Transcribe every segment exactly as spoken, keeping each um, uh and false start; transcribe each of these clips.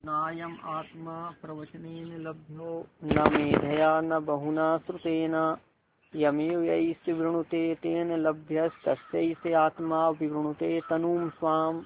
नायम आत्मा प्रवचनेन लभ्यो न मेधया न बहुना श्रुतेन यमेव यैष वृणुते तेन लभ्यस्तस्यैष आत्मा विवृणुते तनुं स्वाम।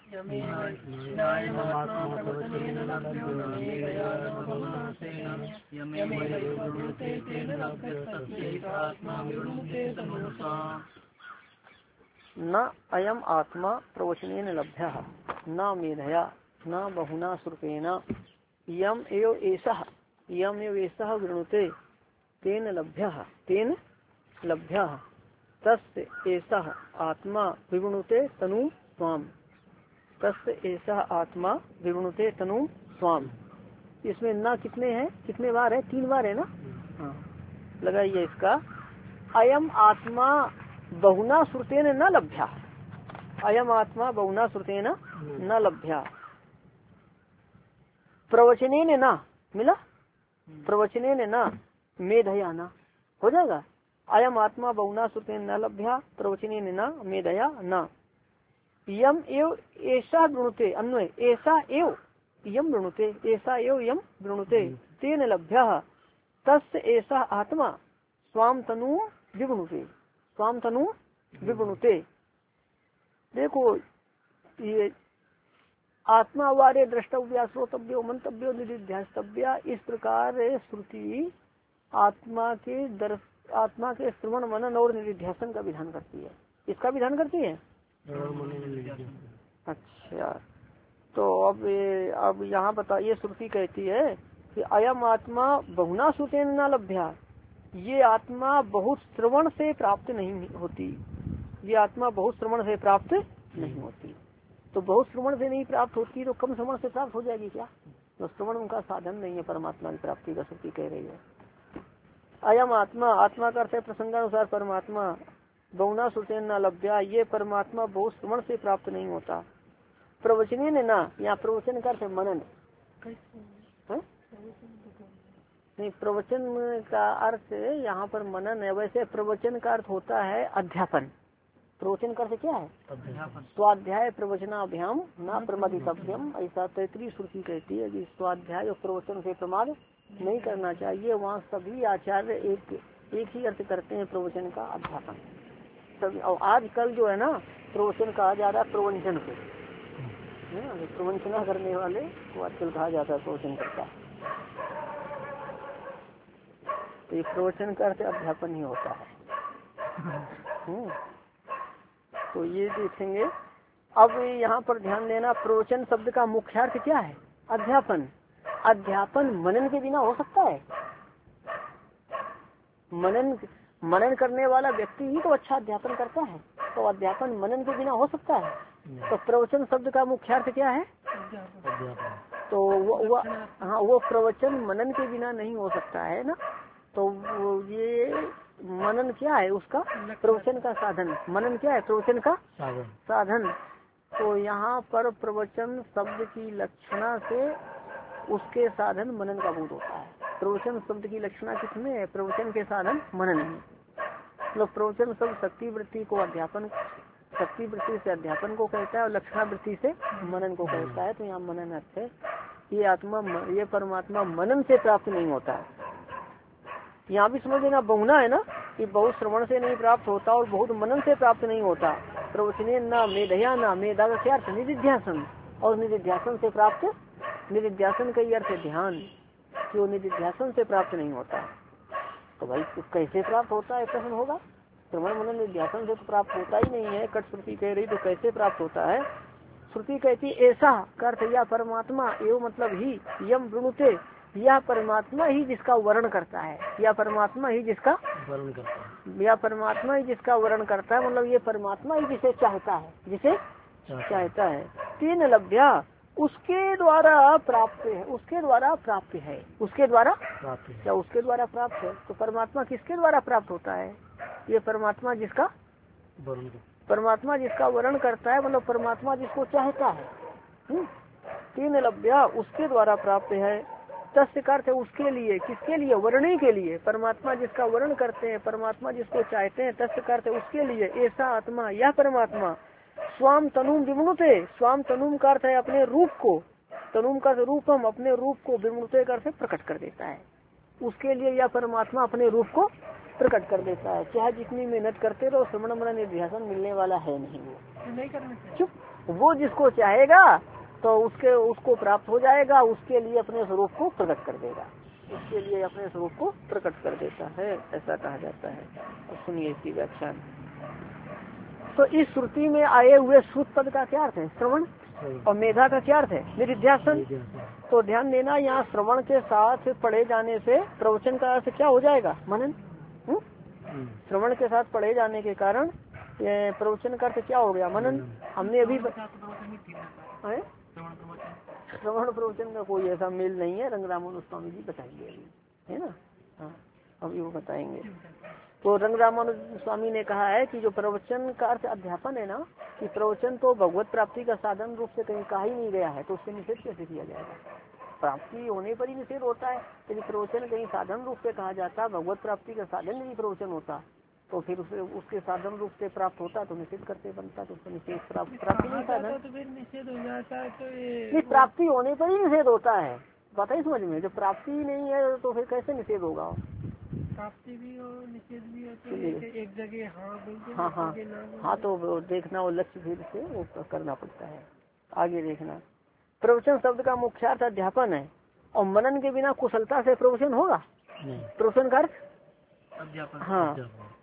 न अयम आत्मा प्रवचनेन लभ्यः न मेधया न बहुना श्रुतेन यम एव एषः यम एव एषः वृणुते तेन लभ्यः तेन लभ्यः तस्य एषः आत्मा विवृणुते तनु स्वाम। तस्य एषः आत्मा विवृणुते तनु स्वाम। इसमें न कितने हैं, कितने बार है? तीन बार है ना। हाँ, लगाइए इसका। अयम आत्मा बहुना श्रुतेन न लभ्या। अयम आत्मा बहुना श्रुतेन न लभ्या। प्रवचनेन न मिला, प्रवचनेन न मेधया न हो जाएगा। अयम आत्मा बहुना श्रुतेन न लभ्या प्रवचनेन न मेधया न। यम एव ऐसा वृणुते अन्वय ऐसा एव यम वृणुते ऐसा एव यम वृणुते तेन लभ्यः तस्य ऐसा आत्मा स्वाम तनु विवृणुते स्वाम तनु विवृणुते। देखो ये आत्मा वारे द्रष्टव्या श्रोतव्यो मंतव्यो निधिध्यास्तव्या, इस प्रकार श्रुति आत्मा के दर्श आत्मा के श्रवण मनन और निधिध्यासन का विधान करती है। इसका विधान करती है। अच्छा, तो अब अब यहाँ बताइए, श्रुति कहती है कि अयम आत्मा बहुना श्रुतेन न लभ्या। ये आत्मा बहुत श्रवण से प्राप्त नहीं होती। ये आत्मा बहुत श्रवण से प्राप्त नहीं होती। तो बहुत श्रवण से नहीं प्राप्त होती तो कम श्रवण से प्राप्त हो जाएगी क्या? तो श्रवण उनका साधन नहीं है परमात्मा की प्राप्ति का, श्रुति कह रही है। अयम आत्मा, आत्मा का अर्थ है प्रसंगानुसार परमात्मा। बहुना श्रुतेन न लभ्या, ये परमात्मा बहुत श्रवण से प्राप्त नहीं होता। प्रवचनेन न, यहाँ प्रवचन का अर्थ है मनन है? नहीं, प्रवचन का अर्थ यहाँ पर मनन है। वैसे प्रवचन का अर्थ होता है अध्यापन। प्रवचन का अर्थ क्या है? स्वाध्याय प्रवचनाभ्याम न प्रमादितव्यम, ऐसा तैतरीय श्रुति कहती है कि स्वाध्याय और प्रवचन से प्रमाद नहीं करना चाहिए। वहाँ सभी आचार्य एक एक ही अर्थ करते हैं प्रवचन का, अध्यापन सभी। और आजकल जो है ना प्रवचन कहा जा रहा है प्रवंचन को, प्रवंचना करने वाले को आजकल कहा जाता है प्रवचन करता। तो ये प्रवचन का अर्थ अध्यापन ही होता है। तो ये देखेंगे। अब यहाँ पर ध्यान देना, प्रवचन शब्द का मुख्यार्थ क्या है? अध्यापन। अध्यापन मनन के बिना हो सकता है? मनन मनन करने वाला व्यक्ति ही तो अच्छा अध्यापन करता है। तो अध्यापन मनन के बिना हो सकता है? तो प्रवचन शब्द का मुख्यार्थ क्या है? तो वो, वो हाँ वो प्रवचन मनन के बिना नहीं हो सकता है ना। तो ये मनन क्या है उसका? प्रवचन का साधन। मनन क्या है? प्रवचन का साधन साधन। तो यहाँ पर प्रवचन शब्द की लक्षणा से उसके साधन मनन का बोध होता है। प्रवचन शब्द की लक्षणा किसमें है? प्रवचन के साधन मनन है। मतलब प्रवचन शब्द शक्ति वृत्ति को अध्यापन, शक्ति वृत्ति से अध्यापन को कहता है और लक्षणा वृत्ति से मनन को कहता है। तो यहाँ मनन अर्थ है ये आत्मा, ये परमात्मा मनन से प्राप्त नहीं होता। यहाँ भी समझ लेना, बहुना है ना कि बहुत श्रवण से नहीं प्राप्त होता और बहुत मनन से प्राप्त नहीं होता। प्रवचने न मेधया न, मेधा का क्या अर्थ? निधिध्यासन। और निधिध्यासन से प्राप्त, निधिध्यासन का अर्थ है ध्यान, कि वो निधिध्यासन से प्राप्त नहीं होता। तो भाई कैसे प्राप्त होता है प्रश्न होगा। श्रवण मनन निधिध्यासन से तो प्राप्त होता ही नहीं है। कट श्रुति कह रही तो कैसे प्राप्त होता है? श्रुति कहती ऐसा का अर्थ या परमात्मा एवं मतलब ही यम वृणुते, यह परमात्मा ही जिसका वर्ण करता है। या परमात्मा ही जिसका वर्ण करता है। या परमात्मा ही जिसका वर्ण करता है, मतलब ये परमात्मा ही जिसे चाहता है, जिसे चाहता है। तीन लभ्या, उसके द्वारा प्राप्त है। उसके द्वारा प्राप्त है। उसके द्वारा प्राप्त है। क्या उसके द्वारा प्राप्त है? तो परमात्मा किसके द्वारा प्राप्त होता है? ये परमात्मा जिसका वर्ण परमात्मा जिसका वर्ण करता है, मतलब परमात्मा जिसको चाहता है। तीन लभ्या, उसके द्वारा प्राप्त है। तस्य का अर्थ है उसके लिए। किसके लिए? वर्णे के लिए। परमात्मा जिसका वर्ण करते हैं, परमात्मा जिसको चाहते हैं, तस्य का अर्थ है उसके लिए। ऐसा आत्मा, यह परमात्मा स्वाम तनुम विवृणुते, स्वाम तनुम का अर्थ है अपने रूप को, तनुम का रूपम अपने रूप को विमुक्ते कर से प्रकट कर देता है। उसके लिए यह परमात्मा अपने रूप को प्रकट कर देता है। चाहे जितनी मेहनत करते रहो श्रवण मनन निध्यासन मिलने वाला है नहीं, वो नहीं करना चुप। वो जिसको चाहेगा तो उसके उसको प्राप्त हो जाएगा, उसके लिए अपने स्वरूप को प्रकट कर देगा, उसके लिए अपने स्वरूप को प्रकट कर देता है, ऐसा कहा जाता है। और सुनिए इसकी व्याख्यान। तो इस श्रुति में आए हुए श्रुत पद का क्या अर्थ है? श्रवण। और मेधा का क्या अर्थ है? निधिध्यासन। तो ध्यान देना, यहाँ श्रवण के साथ पढ़े जाने से प्रवचन का अर्थ क्या हो जाएगा? मनन। श्रवण के साथ पढ़े जाने के कारण प्रवचन का अर्थ क्या हो गया? मनन। हमने अभी श्रवण प्रवचन का कोई ऐसा मेल नहीं है, रंगरामानुज स्वामी जी बताएंगे अभी, है ना। हाँ, अभी वो बताएंगे। तो रंगरामानुज स्वामी ने कहा है कि जो प्रवचन का अर्थ अध्यापन है ना, कि प्रवचन तो भगवत प्राप्ति का साधन रूप से कहीं कहा ही नहीं गया है, तो उससे निषेध कैसे किया जाएगा? प्राप्ति होने पर ही निषेध होता है। यदि प्रवचन कहीं साधन रूप से कहा जाता, भगवत प्राप्ति का साधन यदि प्रवचन होता, तो फिर उसे उसके साधन रूप से प्राप्त होता तो निषेध करते बनता, तो उसको निषेध प्राप्त प्राप्ति नहीं साधन तो फिर निषेध हो जाता है। तो ये प्राप्ति होने पर ही निषेध होता है, बात है समझ में। जब प्राप्ति नहीं है तो फिर कैसे निषेध होगा? प्राप्ति भी हो निषेध भी हो तो एक, एक जगह हाँ बोलते हाँ हाँ हाँ, तो देखना वो लक्ष्य भेद से वो करना पड़ता है। आगे देखना, प्रवचन शब्द का मुख्यार्थ अध्यापन है, और मनन के बिना कुशलता से प्रवचन होगा? प्रवचन का अर्थ अध्यापन। हाँ,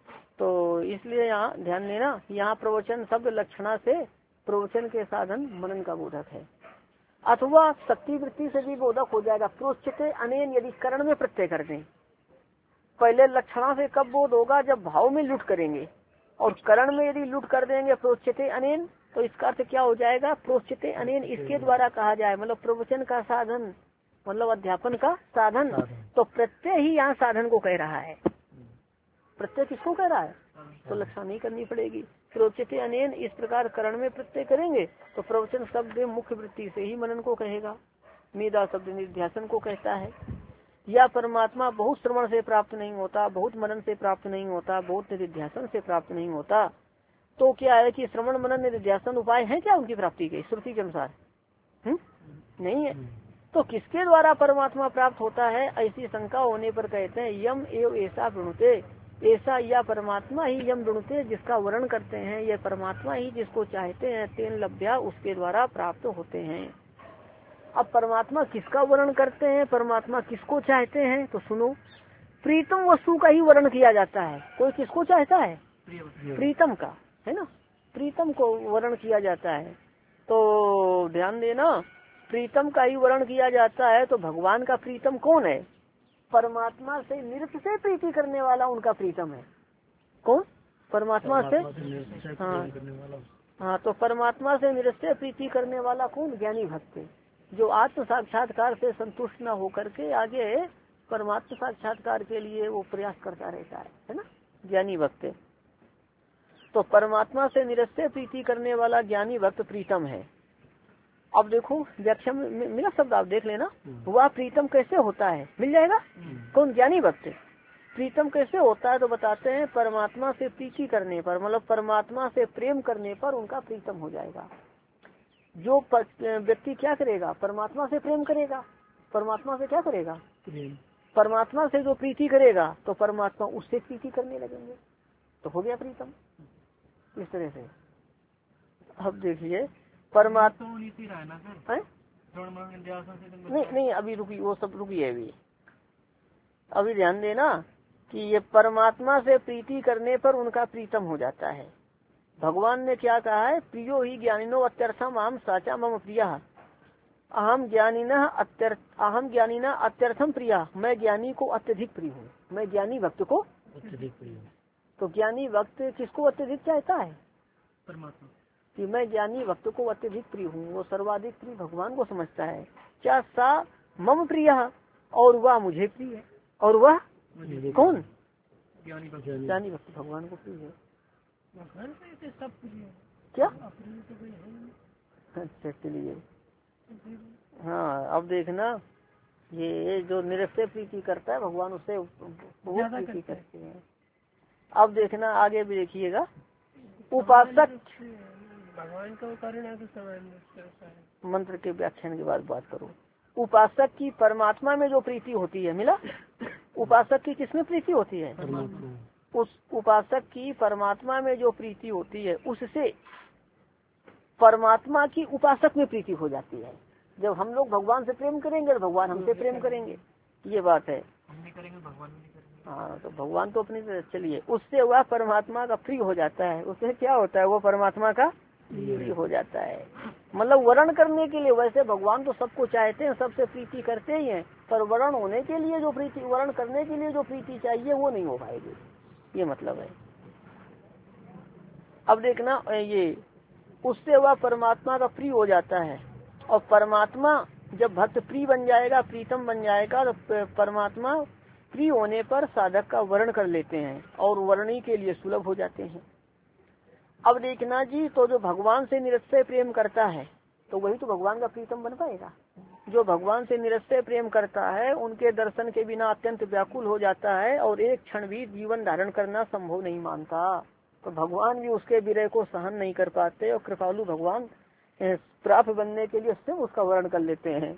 तो इसलिए यहाँ ध्यान देना, यहाँ प्रवचन शब्द लक्षणा से प्रवचन के साधन मनन का बोधक है, अथवा शक्ति वृत्ति से भी बोधक हो जाएगा। प्रोच्यते अनेन यदि करण में प्रत्यय कर दें, पहले लक्षणा से कब बोध होगा? जब भाव में लुट करेंगे, और करण में यदि लुट कर देंगे प्रोच्यते अनेन, तो इसका अर्थ क्या हो जाएगा? प्रोच्यते अनेन इसके द्वारा कहा जाए, मतलब प्रवचन का साधन, मतलब अध्यापन का साधन। तो प्रत्यय ही यहाँ साधन को कह रहा है। प्रत्यय किसको कह रहा है? तो लक्षणा नहीं करनी पड़ेगी। प्रोच्यते अनेन इस प्रकार करण में प्रत्यय करेंगे तो प्रवचन शब्द मुख्य वृत्ति से ही मनन को कहेगा। मेधा शब्द निध्यासन को कहता है। या परमात्मा बहुत श्रवण से प्राप्त नहीं होता, बहुत मनन से प्राप्त नहीं होता, बहुत निध्यासन से प्राप्त नहीं होता, तो क्या है कि श्रवण मनन निध्यासन उपाय है क्या उनकी प्राप्ति के? श्रुति के अनुसार हम्म नहीं है। तो किसके द्वारा परमात्मा प्राप्त होता है? ऐसी शंका होने पर कहते हैं यम एव ऐसा वृणुते, ऐसा या परमात्मा ही यम वृणुते जिसका वर्णन करते हैं, यह परमात्मा ही जिसको चाहते हैं, तेन लभ्या उसके द्वारा प्राप्त होते हैं। अब परमात्मा किसका वर्णन करते हैं, परमात्मा किसको चाहते हैं? तो सुनो, प्रीतम वस्तु का ही वर्णन किया जाता है। कोई किसको चाहता है? प्रीतम का, है ना, प्रीतम को वर्णन किया जाता है। तो ध्यान देना, प्रीतम का ही वर्णन किया जाता है। तो भगवान का प्रीतम कौन है? परमात्मा से निरत से प्रीति करने वाला उनका प्रीतम है। कौन? परमात्मा से हाँ हाँ तो परमात्मा से निरत से प्रीति करने वाला कौन? ज्ञानी भक्त, जो आत्म साक्षात्कार से संतुष्ट न होकर के आगे परमात्मा साक्षात्कार के लिए वो प्रयास करता रहता है, है ना, ज्ञानी भक्त। तो परमात्मा से निरत से प्रीति करने वाला ज्ञानी भक्त प्रीतम है। अब देखो व्याख्या में मिला शब्द, आप देख लेना। वह प्रीतम कैसे होता है? मिल जाएगा। कौन? ज्ञानी भक्त। प्रीतम कैसे होता है? तो बताते हैं परमात्मा से प्रीति करने पर, मतलब परमात्मा से प्रेम करने पर उनका प्रीतम हो जाएगा। जो व्यक्ति क्या करेगा? परमात्मा से प्रेम करेगा। परमात्मा से क्या करेगा? परमात्मा से जो प्रीति करेगा तो परमात्मा उससे प्रीति करने लगेंगे, तो हो गया प्रीतम। इस तरह से अब देखिए परमात्मा नहीं नहीं अभी रुकी, वो सब रुकी है अभी। अभी ध्यान देना कि ये परमात्मा से प्रीति करने पर उनका प्रीतम हो जाता है। भगवान ने क्या कहा है? प्रियो ही ज्ञानिनो अत्यर्थम अहम साचा मम प्रिया, अहम ज्ञानिना अत्यर्थ अहम ज्ञानिना अत्यर्थम प्रिया, मैं ज्ञानी को अत्यधिक प्रिय हूँ, मैं ज्ञानी भक्त को अत्यधिक प्रिय हूँ। तो ज्ञानी भक्त किसको अत्यधिक चाहता है? परमात्मा। कि मैं ज्ञानी भक्त को अत्यधिक प्रिय हूँ, वो सर्वाधिक प्रिय भगवान को समझता है। क्या? सा मम प्रिय, और वह मुझे प्रिय है। और वह कौन? ज्ञानी भक्त। ज्ञानी भक्त भगवान को प्रिय है। सब प्रिय क्या? अच्छा चलिए, हाँ अब देखना, ये जो निरस्य प्रीति करता है भगवान उससे बहुत प्रीति करते हैं। अब देखना आगे भी देखिएगा, उपासक भगवान का कारण है तो मंत्र के व्याख्यान के बाद बात करो। उपासक की परमात्मा में जो प्रीति होती है, मिला? उपासक की किसमें प्रीति होती है? उस उपासक की परमात्मा में जो प्रीति होती है उससे परमात्मा की उपासक में प्रीति हो जाती है। जब हम लोग भगवान से प्रेम करेंगे तो भगवान हमसे प्रेम करेंगे, ये बात है। हम नहीं करेंगे भगवान नहीं करेंगे। हाँ, तो भगवान तो अपनी तरफ चलिए, उससे वह परमात्मा का प्रिय हो जाता है। उससे क्या होता है? वो परमात्मा का प्रिय हो जाता है। मतलब वर्ण करने के लिए, वैसे भगवान तो सबको चाहते हैं, सबसे प्रीति करते ही हैं, पर वर्ण होने के लिए जो प्रीति, वर्ण करने के लिए जो प्रीति चाहिए वो नहीं हो पाएगी, ये मतलब है। अब देखना, ये उससे वह परमात्मा का प्रिय हो जाता है। और परमात्मा जब भक्त प्रिय बन जाएगा, प्रीतम बन जाएगा, तो परमात्मा प्रिय होने पर साधक का वर्ण कर लेते हैं और वर्णी के लिए सुलभ हो जाते हैं। अब देखना जी, तो जो भगवान से निरस्सय प्रेम करता है तो वही तो भगवान का प्रीतम बन पाएगा। जो भगवान से निरस्सय प्रेम करता है उनके दर्शन के बिना अत्यंत व्याकुल हो जाता है और एक क्षण भी जीवन धारण करना संभव नहीं मानता। तो भगवान भी उसके विरह को सहन नहीं कर पाते और कृपालु भगवान प्राप्त बनने के लिए स्वयं उसका वर्ण कर लेते हैं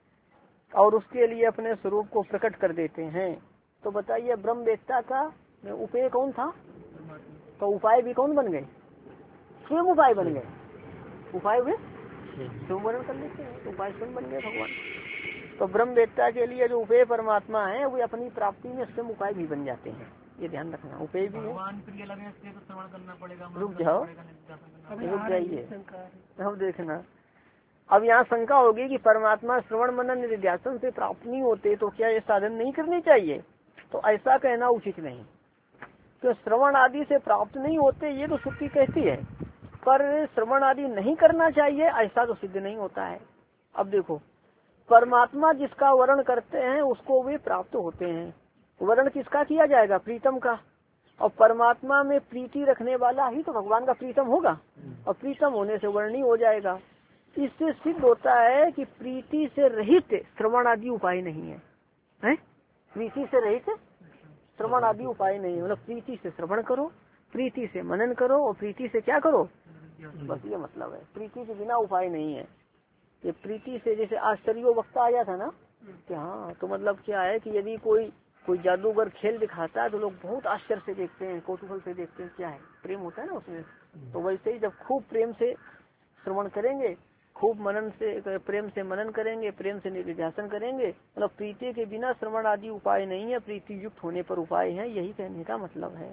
और उसके लिए अपने स्वरूप को प्रकट कर देते हैं। तो बताइए, ब्रह्मवेत्ता का उपाय कौन था? तो उपाय भी कौन बन गए? स्वयं उपाय बन गए। उपाय हुए स्वयं वर्ण कर लेते हैं, तो उपाय स्वयं बन गए भगवान। तो ब्रह्मवेत्ता के लिए जो उपेय परमात्मा है वे अपनी प्राप्ति में स्वयं उपाय भी बन जाते हैं, ये ध्यान रखना। उपेय भी है। श्रवण करना पड़ेगा। रुक जाओ, रुक जाइए, अब देखना। अब यहाँ शंका होगी कि परमात्मा श्रवण मनन निधिध्यासन से प्राप्त नहीं होते तो क्या ये साधन नहीं करनी चाहिए? तो ऐसा कहना उचित नहीं। तो श्रवण आदि से प्राप्त नहीं होते ये तो श्रुति कहती है, पर श्रवण आदि नहीं करना चाहिए ऐसा तो सिद्ध नहीं होता है। अब देखो, परमात्मा जिसका वर्ण करते हैं उसको वे प्राप्त होते हैं। वर्ण किसका किया जाएगा? प्रीतम का। और परमात्मा में प्रीति रखने वाला ही तो भगवान का प्रीतम होगा, और प्रीतम होने से वर्णी हो जाएगा। इससे सिद्ध होता है कि प्रीति से रहित श्रवण आदि उपाय नहीं है, है? प्रीति से रहित श्रवण आदि उपाय नहीं है। मतलब प्रीति से श्रवण करो, प्रीति से मनन करो और प्रीति से क्या करो, बस ये मतलब है। प्रीति के बिना उपाय नहीं है। ये प्रीति से, जैसे आश्चर्य वक्ता आया था ना कि हाँ, तो मतलब क्या है कि यदि कोई कोई जादूगर खेल दिखाता है तो लोग बहुत आश्चर्य से देखते हैं, कौतूहल से देखते हैं, क्या है, प्रेम होता है ना उसमें। तो वैसे ही जब खूब प्रेम से श्रवण करेंगे, खूब मनन से, प्रेम से मनन करेंगे, प्रेम से निधिध्यासन करेंगे, मतलब प्रीति के बिना श्रवण आदि उपाय नहीं है, प्रीति युक्त होने पर उपाय है, यही कहने का मतलब है।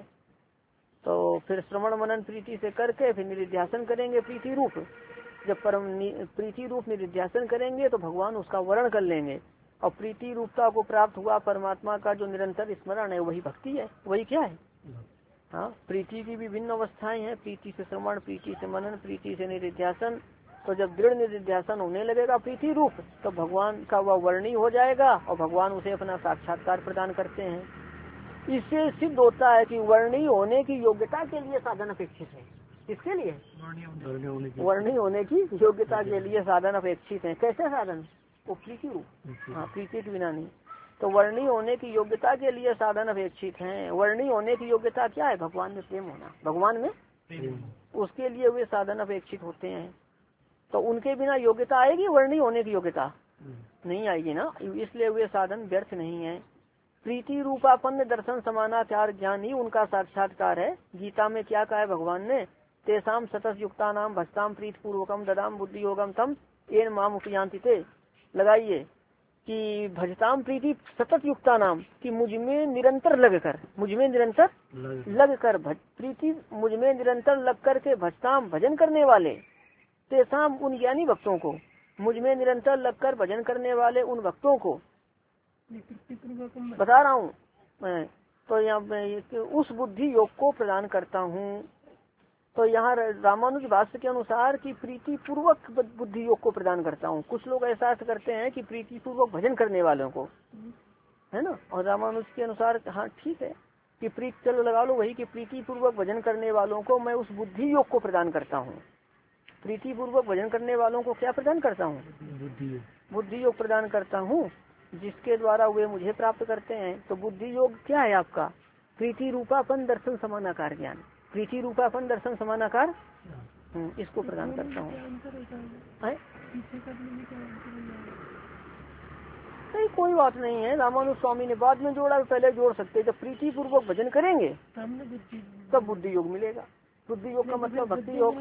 तो फिर श्रवण मनन प्रीति से करके फिर निधिध्यासन करेंगे प्रीति रूप। जब परम प्रीति रूप निधिध्यासन करेंगे तो भगवान उसका वर्ण कर लेंगे, और प्रीति रूपता को प्राप्त हुआ परमात्मा का जो निरंतर स्मरण है वही भक्ति है। वही क्या है? हाँ, प्रीति की विभिन्न अवस्थाएं हैं, प्रीति से श्रवण, प्रीति से मनन, प्रीति से निधिध्यासन। तो जब दृढ़ निधिध्यासन होने लगेगा प्रीति रूप, तो भगवान का वह वर्णी हो जाएगा और भगवान उसे अपना साक्षात्कार प्रदान करते हैं। इससे सिद्ध होता है कि वर्णी होने की योग्यता के लिए साधन अपेक्षित है। किसके लिए? वर्णी होने की योग्यता के लिए साधन अपेक्षित है। कैसे साधन? वो प्रीति रूप। हाँ, प्रीति के बिना नहीं। तो वर्णी होने की योग्यता के लिए साधन अपेक्षित हैं। वर्णी होने की योग्यता क्या है? भगवान में प्रेम होना, भगवान में उसके लिए वे साधन अपेक्षित होते हैं। तो उनके बिना योग्यता आएगी? वर्णी होने की योग्यता नहीं आएगी ना, इसलिए वे साधन व्यर्थ नहीं है। प्रीति रूपापन्न दर्शन समानाचार ज्ञान ही उनका साक्षात्कार है। गीता में क्या कहा है भगवान ने? तेसाम सतत युक्ता नाम भस्ताम प्रीत पूर्वकम ददाम बुद्धि योगम तम एन माम उपयांति ते। लगाइए कि भजताम प्रीति सतत युक्ता नाम, कि मुझमें निरंतर लगकर, मुझमें निरंतर लगकर भज प्रीति मुझमें निरंतर लग करके भजताम भजन करने वाले, तेसाम उन ज्ञानी भक्तों को, मुझमें निरंतर लगकर भजन करने वाले उन भक्तों को बता रहा हूँ मैं। तो यहाँ उस बुद्धि योग को प्रदान करता हूँ। तो यहाँ रामानुज भाष्य के अनुसार कि प्रीति पूर्वक बुद्धि योग को प्रदान करता हूँ। कुछ लोग ऐसा अर्थ करते हैं कि प्रीति पूर्वक भजन करने वालों को, है ना। और रामानुज के अनुसार हाँ ठीक है कि प्रीति, चलो लगा लो वही, कि प्रीति पूर्वक भजन करने वालों को मैं उस बुद्धि योग को प्रदान करता हूँ। प्रीति पूर्वक भजन करने वालों को क्या प्रदान करता हूँ? बुद्धि बुद्धि योग प्रदान करता हूँ, जिसके द्वारा वे मुझे प्राप्त करते हैं। तो बुद्धि योग क्या है आपका? प्रीति रूपापन दर्शन समानाकार ज्ञान। प्रीति रूपापन दर्शन समानाकार इसको प्रदान करता हूँ। नहीं कोई बात नहीं है, रामानुज स्वामी ने बाद में जोड़ा, पहले जोड़ सकते। जब प्रीति पूर्वक भजन करेंगे तब बुद्धि योग मिलेगा। बुद्धि योग का मतलब भक्ति योग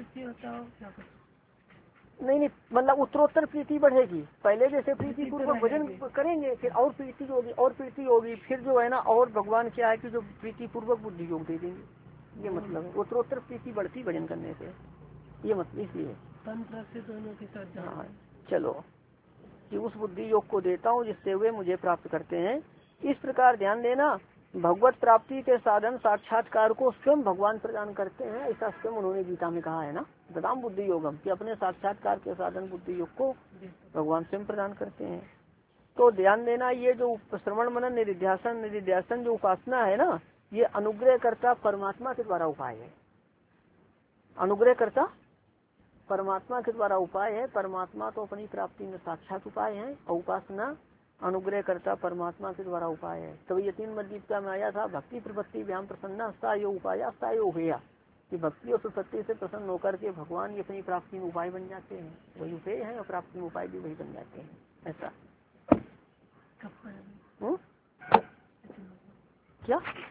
नहीं नहीं मतलब उत्तरोत्तर प्रीति बढ़ेगी। पहले जैसे प्रीति पूर्वक भजन करेंगे, फिर और प्रीति होगी और प्रीति होगी, फिर जो है ना और भगवान क्या है कि जो प्रीति पूर्वक बुद्धि योग दे देंगे। ये मतलब है उत्तरोत्तर प्रीति बढ़ती भजन करने से, ये मतलब इसलिए तंत्र से दोनों के साथ। हाँ चलो कि उस बुद्धि योग को देता हूँ जिससे वे मुझे प्राप्त करते हैं। इस प्रकार ध्यान देना, भगवत प्राप्ति के साधन साक्षात्कार को स्वयं भगवान प्रदान करते हैं, ऐसा स्वयं उन्होंने गीता में कहा है ना, ददाम बुद्धि योगम, कि अपने साक्षात्कार के साधन बुद्धि योग को भगवान स्वयं प्रदान करते हैं। तो ध्यान देना, ये जो श्रवण मनन निधिध्यासन निधिध्यासन जो उपासना है ना, ये अनुग्रह करता परमात्मा के द्वारा उपाय है। अनुग्रह करता परमात्मा के द्वारा उपाय है। परमात्मा तो अपनी प्राप्ति में साक्षात उपाय है, और उपासना अनुग्रह करता परमात्मा के द्वारा उपाय है। तभी ये तीन मदगीता में आया था, भक्ति प्रपत्ति व्याम प्रसन्ना सा यो उपाय सा यो भैया, कि भक्ति और प्रपत्ति से प्रसन्न होकर के भगवान की अपनी प्राप्ति में उपाय बन जाते हैं। वही उपाय है और प्राप्ति में उपाय भी वही बन जाते हैं। ऐसा हुँ? क्या